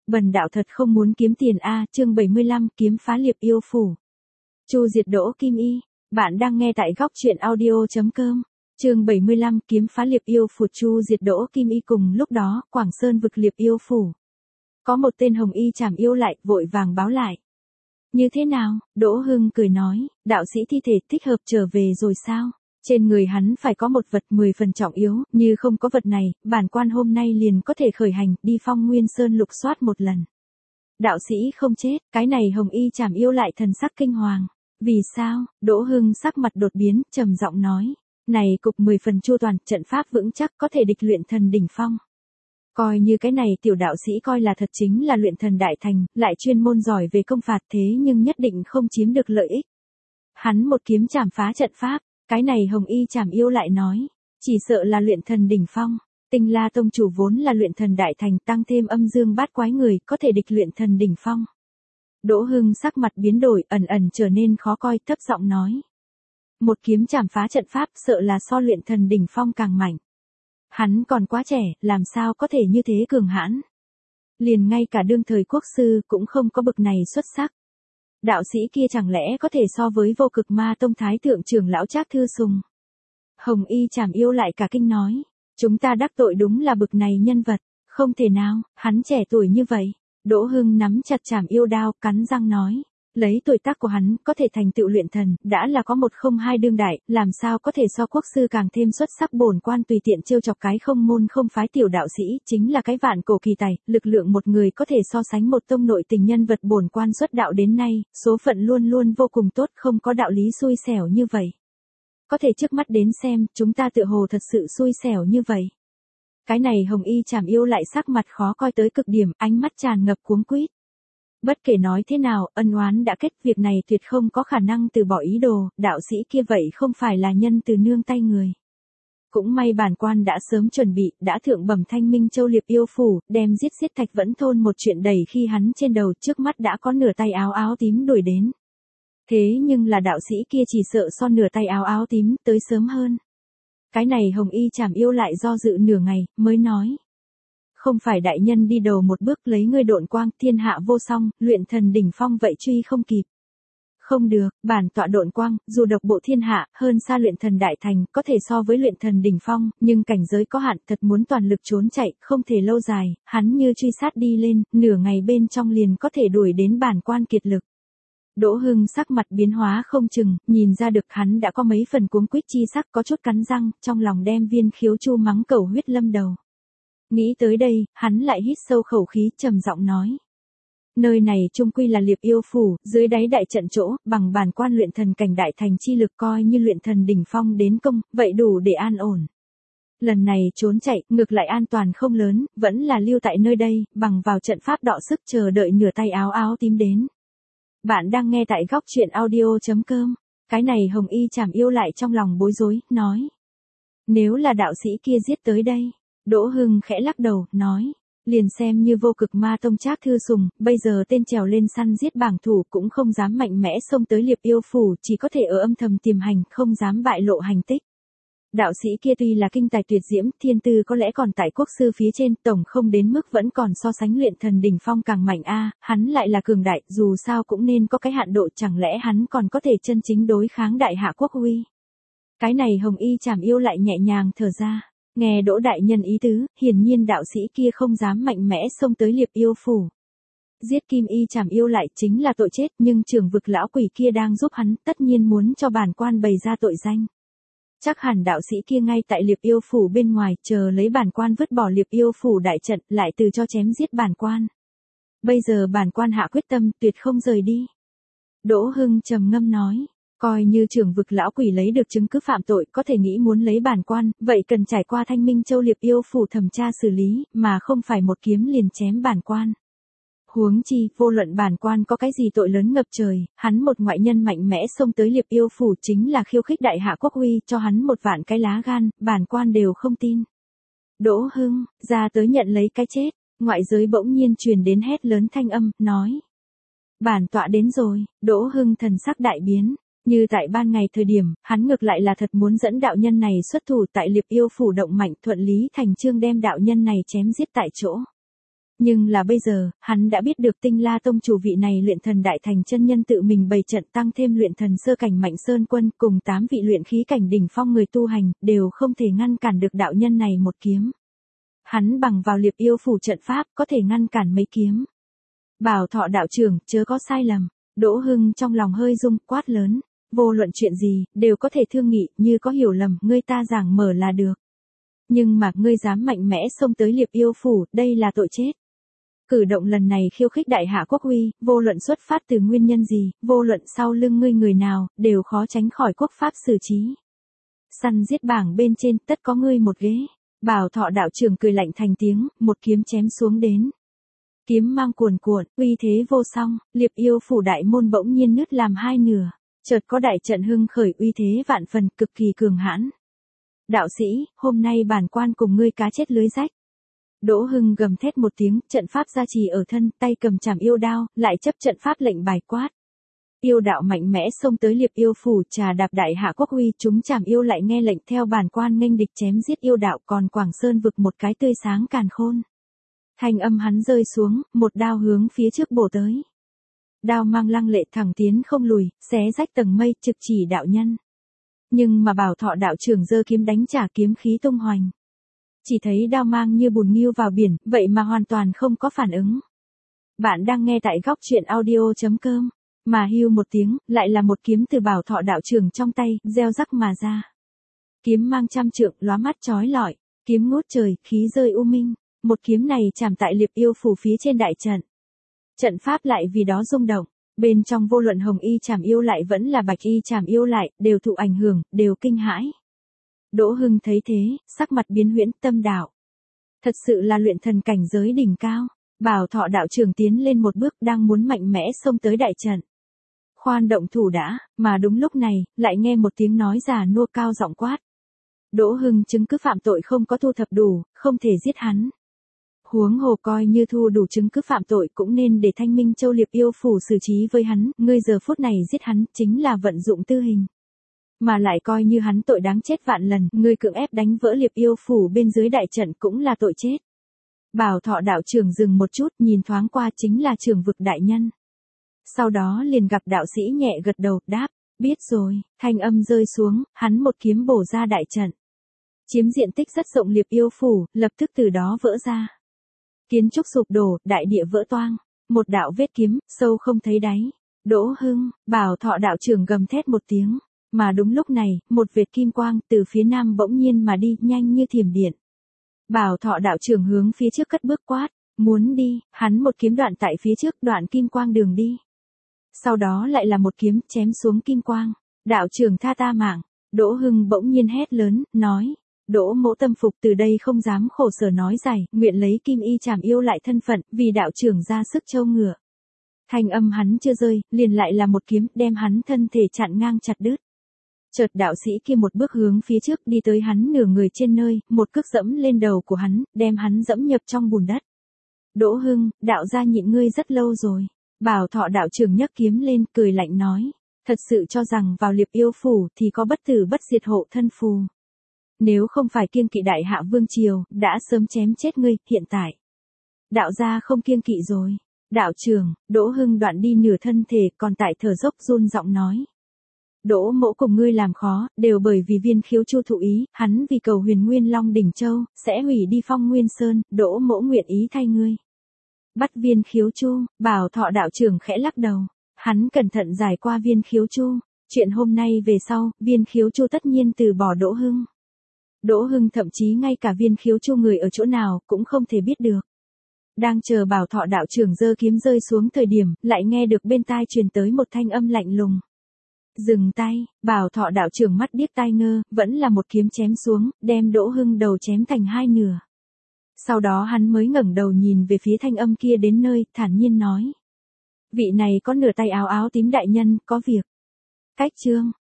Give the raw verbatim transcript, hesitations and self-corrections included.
Bần đạo thật không muốn kiếm tiền a, chương bảy mươi lăm, kiếm phá Liệp Yêu phủ. Chu Diệt Đỗ Kim Y, bạn đang nghe tại góc truyện audio chấm com. Chương bảy mươi lăm, kiếm phá Liệp Yêu phủ. Chu Diệt Đỗ Kim Y. Cùng lúc đó, Quảng Sơn vực Liệp Yêu phủ. Có một tên hồng y trảm yêu lại, vội vàng báo lại. Như thế nào? Đỗ Hưng cười nói, đạo sĩ thi thể thích hợp trở về rồi sao? Trên người hắn phải có một vật mười phần trọng yếu, như không có vật này, bản quan hôm nay liền có thể khởi hành, đi Phong Nguyên Sơn lục soát một lần. Đạo sĩ không chết, cái này hồng y trảm yêu lại thần sắc kinh hoàng. Vì sao? Đỗ Hưng sắc mặt đột biến, trầm giọng nói. Này cục mười phần chu toàn, trận pháp vững chắc có thể địch luyện thần đỉnh phong. Coi như cái này tiểu đạo sĩ coi là thật chính là luyện thần đại thành, lại chuyên môn giỏi về công phạt thế nhưng nhất định không chiếm được lợi ích. Hắn một kiếm chảm phá trận pháp. Cái này hồng y trảm yêu lại nói, chỉ sợ là luyện thần đỉnh phong, Tinh La tông chủ vốn là luyện thần đại thành, tăng thêm âm dương bát quái người, có thể địch luyện thần đỉnh phong. Đỗ Hưng sắc mặt biến đổi, ẩn ẩn trở nên khó coi, thấp giọng nói. Một kiếm chảm phá trận pháp, sợ là so luyện thần đỉnh phong càng mạnh. Hắn còn quá trẻ, làm sao có thể như thế cường hãn. Liền ngay cả đương thời quốc sư cũng không có bực này xuất sắc. Đạo sĩ kia chẳng lẽ có thể so với Vô Cực Ma tông thái thượng trưởng lão Trác Thư Sùng. Hồng y trảm yêu lại cả kinh nói, chúng ta đắc tội đúng là bực này nhân vật, không thể nào, hắn trẻ tuổi như vậy. Đỗ Hưng nắm chặt trảm yêu đao, cắn răng nói, lấy tuổi tác của hắn có thể thành tựu luyện thần, đã là có một không hai đương đại, làm sao có thể so quốc sư càng thêm xuất sắc. Bổn quan tùy tiện trêu chọc cái không môn không phái tiểu đạo sĩ, chính là cái vạn cổ kỳ tài, lực lượng một người có thể so sánh một tông nội tình nhân vật. Bổn quan xuất đạo đến nay, số phận luôn luôn vô cùng tốt, không có đạo lý xui xẻo như vậy. Có thể trước mắt đến xem, chúng ta tựa hồ thật sự xui xẻo như vậy. Cái này hồng y trảm yêu lại sắc mặt khó coi tới cực điểm, ánh mắt tràn ngập cuống quýt. Bất kể nói thế nào, ân oán đã kết, việc này tuyệt không có khả năng từ bỏ ý đồ, đạo sĩ kia vậy không phải là nhân từ nương tay người. Cũng may bản quan đã sớm chuẩn bị, đã thượng bẩm Thanh Minh Châu Liệp Yêu phủ, đem giết giết Thạch Vẫn thôn một chuyện đầy khi hắn trên đầu, trước mắt đã có nửa tay áo áo tím đuổi đến. Thế nhưng là đạo sĩ kia chỉ sợ so nửa tay áo áo tím tới sớm hơn. Cái này hồng y trảm yêu lại do dự nửa ngày, mới nói. Không phải đại nhân đi đầu một bước lấy ngươi độn quang, thiên hạ vô song, luyện thần đỉnh phong vậy truy không kịp. Không được, bản tọa độn quang, dù độc bộ thiên hạ, hơn xa luyện thần đại thành, có thể so với luyện thần đỉnh phong, nhưng cảnh giới có hạn, thật muốn toàn lực trốn chạy, không thể lâu dài, hắn như truy sát đi lên, nửa ngày bên trong liền có thể đuổi đến bản quan kiệt lực. Đỗ Hưng sắc mặt biến hóa không chừng, nhìn ra được hắn đã có mấy phần cuống quýt chi sắc, có chút cắn răng, trong lòng đem viên khiếu chu mắng cầu huyết lâm đầu. Nghĩ tới đây, hắn lại hít sâu khẩu khí, trầm giọng nói. Nơi này chung quy là Liệp Yêu phủ, dưới đáy đại trận chỗ, bằng bản quan luyện thần cảnh đại thành chi lực coi như luyện thần đỉnh phong đến công, vậy đủ để an ổn. Lần này trốn chạy, ngược lại an toàn không lớn, vẫn là lưu tại nơi đây, bằng vào trận pháp đọ sức chờ đợi nửa tay áo áo tím đến. Bạn đang nghe tại góc truyện audio chấm com, cái này hồng y trảm yêu lại trong lòng bối rối, nói. Nếu là đạo sĩ kia giết tới đây. Đỗ Hưng khẽ lắc đầu, nói, liền xem như Vô Cực Ma tông Trác Thư Sùng, bây giờ tên trèo lên săn giết bảng thủ cũng không dám mạnh mẽ xông tới Liệp Yêu phủ, chỉ có thể ở âm thầm tiềm hành, không dám bại lộ hành tích. Đạo sĩ kia tuy là kinh tài tuyệt diễm, thiên tư có lẽ còn tại quốc sư phía trên, tổng không đến mức vẫn còn so sánh luyện thần đỉnh phong càng mạnh a, hắn lại là cường đại, dù sao cũng nên có cái hạn độ, chẳng lẽ hắn còn có thể chân chính đối kháng đại hạ quốc uy. Cái này hồng y trảm yêu lại nhẹ nhàng thở ra. Nghe Đỗ đại nhân ý tứ, hiển nhiên đạo sĩ kia không dám mạnh mẽ xông tới Liệp Yêu phủ. Giết Kim Y trảm yêu lại chính là tội chết, nhưng trưởng vực lão quỷ kia đang giúp hắn, tất nhiên muốn cho bản quan bày ra tội danh. Chắc hẳn đạo sĩ kia ngay tại Liệp Yêu phủ bên ngoài, chờ lấy bản quan vứt bỏ Liệp Yêu phủ đại trận, lại từ cho chém giết bản quan. Bây giờ bản quan hạ quyết tâm, tuyệt không rời đi. Đỗ Hưng trầm ngâm nói. Coi như trưởng vực lão quỷ lấy được chứng cứ phạm tội, có thể nghĩ muốn lấy bản quan, vậy cần trải qua Thanh Minh Châu Liệp Yêu phủ thẩm tra xử lý, mà không phải một kiếm liền chém bản quan. Huống chi, vô luận bản quan có cái gì tội lớn ngập trời, hắn một ngoại nhân mạnh mẽ xông tới Liệp Yêu phủ chính là khiêu khích đại hạ quốc uy, cho hắn một vạn cái lá gan, bản quan đều không tin. Đỗ Hưng, ra tới nhận lấy cái chết, ngoại giới bỗng nhiên truyền đến hét lớn thanh âm, nói. Bản tọa đến rồi. Đỗ Hưng thần sắc đại biến. Như tại ban ngày thời điểm, hắn ngược lại là thật muốn dẫn đạo nhân này xuất thủ tại Liệp Yêu phủ động mạnh, thuận lý thành chương đem đạo nhân này chém giết tại chỗ. Nhưng là bây giờ, hắn đã biết được Tinh La tông chủ vị này luyện thần đại thành chân nhân tự mình bày trận tăng thêm luyện thần sơ cảnh Mạnh Sơn Quân cùng tám vị luyện khí cảnh đỉnh phong người tu hành, đều không thể ngăn cản được đạo nhân này một kiếm. Hắn bằng vào Liệp Yêu phủ trận pháp có thể ngăn cản mấy kiếm. Bảo Thọ đạo trưởng, chớ có sai lầm. Đỗ Hưng trong lòng hơi rung, quát lớn. Vô luận chuyện gì, đều có thể thương nghị, như có hiểu lầm, ngươi ta giảng mở là được. Nhưng mà ngươi dám mạnh mẽ xông tới Liệp Yêu phủ, đây là tội chết. Cử động lần này khiêu khích đại hạ quốc uy, vô luận xuất phát từ nguyên nhân gì, vô luận sau lưng ngươi người nào, đều khó tránh khỏi quốc pháp xử trí. Săn giết bảng bên trên, tất có ngươi một ghế. Bảo Thọ đạo trưởng cười lạnh thành tiếng, một kiếm chém xuống đến. Kiếm mang cuồn cuộn, uy thế vô song, Liệp Yêu phủ đại môn bỗng nhiên nứt làm hai nửa, chợt có đại trận hưng khởi uy thế vạn phần, cực kỳ cường hãn. Đạo sĩ, hôm nay bản quan cùng ngươi cá chết lưới rách. Đỗ Hưng gầm thét một tiếng, trận pháp gia trì ở thân, tay cầm chảm yêu đao, lại chấp trận pháp lệnh bài quát. Yêu đạo mạnh mẽ xông tới Liệp Yêu phủ, trà đạp đại hạ quốc uy, chúng chảm yêu lại nghe lệnh theo bản quan nghênh địch chém giết yêu đạo, còn Quảng Sơn vực một cái tươi sáng càn khôn. Thanh âm hắn rơi xuống, một đao hướng phía trước bổ tới. Đao mang lăng lệ thẳng tiến không lùi, xé rách tầng mây, trực chỉ đạo nhân. Nhưng mà Bảo Thọ đạo trưởng giơ kiếm đánh trả, kiếm khí tung hoành. Chỉ thấy đao mang như bùn nghiêu vào biển, vậy mà hoàn toàn không có phản ứng. Bạn đang nghe tại góc truyện audio chấm com. Mà hưu một tiếng, lại là một kiếm từ Bảo Thọ đạo trưởng trong tay, gieo rắc mà ra. Kiếm mang trăm trượng, lóa mắt chói lọi, kiếm ngút trời, khí rơi u minh. Một kiếm này chạm tại Liệp Yêu phủ phía trên đại trận. Trận pháp lại vì đó rung động, bên trong vô luận hồng y chảm yêu lại vẫn là bạch y chảm yêu lại, đều thụ ảnh hưởng, đều kinh hãi. Đỗ Hưng thấy thế, sắc mặt biến huyễn, tâm đạo. Thật sự là luyện thần cảnh giới đỉnh cao. Bảo Thọ đạo trưởng tiến lên một bước, đang muốn mạnh mẽ xông tới đại trận. Khoan động thủ đã, mà đúng lúc này, lại nghe một tiếng nói già nua cao giọng quát. Đỗ Hưng chứng cứ phạm tội không có thu thập đủ, không thể giết hắn. Huống hồ coi như thu đủ chứng cứ phạm tội cũng nên để Thanh Minh Châu Liệp Yêu phủ xử trí với hắn, ngươi giờ phút này giết hắn, chính là vận dụng tư hình. Mà lại coi như hắn tội đáng chết vạn lần, ngươi cưỡng ép đánh vỡ Liệp Yêu phủ bên dưới đại trận cũng là tội chết. Bảo Thọ đạo trưởng dừng một chút, nhìn thoáng qua chính là Trường Vực đại nhân. Sau đó liền gặp đạo sĩ nhẹ gật đầu, đáp, biết rồi, thanh âm rơi xuống, hắn một kiếm bổ ra đại trận. Chiếm diện tích rất rộng Liệp Yêu phủ, lập tức từ đó vỡ ra. Kiến trúc sụp đổ, đại địa vỡ toang, một đạo vết kiếm, sâu không thấy đáy. Đỗ Hưng, Bảo Thọ đạo trưởng gầm thét một tiếng, mà đúng lúc này, một vệt kim quang từ phía nam bỗng nhiên mà đi, nhanh như thiểm điện. Bảo Thọ đạo trưởng hướng phía trước cất bước quát, muốn đi, hắn một kiếm đoạn tại phía trước, đoạn kim quang đường đi. Sau đó lại là một kiếm chém xuống kim quang, đạo trưởng tha ta mạng. Đỗ Hưng bỗng nhiên hét lớn, nói, Đỗ mỗ tâm phục, từ đây không dám khổ sở nói dài, nguyện lấy kim y chảm yêu lại thân phận, vì đạo trưởng ra sức châu ngựa. Thanh âm hắn chưa rơi, liền lại là một kiếm, đem hắn thân thể chặn ngang chặt đứt. Chợt đạo sĩ kia một bước hướng phía trước đi tới hắn nửa người trên nơi, một cước dẫm lên đầu của hắn, đem hắn dẫm nhập trong bùn đất. Đỗ Hưng, đạo gia nhịn ngươi rất lâu rồi. Bảo Thọ đạo trưởng nhấc kiếm lên, cười lạnh nói, thật sự cho rằng vào Liệp Yêu phủ thì có bất tử bất diệt hộ thân phù. Nếu không phải kiêng kỵ đại hạ vương triều, đã sớm chém chết ngươi, hiện tại. Đạo gia không kiêng kỵ rồi. Đạo trưởng, Đỗ Hưng đoạn đi nửa thân thể, còn tại thở dốc run giọng nói. Đỗ mỗ cùng ngươi làm khó, đều bởi vì Viên Khiếu Chu thụ ý, hắn vì cầu Huyền Nguyên Long đỉnh châu, sẽ hủy đi Phong Nguyên Sơn, Đỗ mỗ nguyện ý thay ngươi. Bắt Viên Khiếu Chu, Bảo Thọ đạo trưởng khẽ lắc đầu, hắn cẩn thận giải qua Viên Khiếu Chu, chuyện hôm nay về sau, Viên Khiếu Chu tất nhiên từ bỏ Đỗ Hưng. Đỗ Hưng thậm chí ngay cả Viên Khiếu Chu người ở chỗ nào cũng không thể biết được. Đang chờ Bảo Thọ đạo trưởng giơ kiếm rơi xuống thời điểm, lại nghe được bên tai truyền tới một thanh âm lạnh lùng. Dừng tay, Bảo Thọ đạo trưởng mắt điếc tai ngơ, vẫn là một kiếm chém xuống, đem Đỗ Hưng đầu chém thành hai nửa. Sau đó hắn mới ngẩng đầu nhìn về phía thanh âm kia đến nơi, thản nhiên nói. Vị này có nửa tay áo áo tím đại nhân, có việc. Cách chương,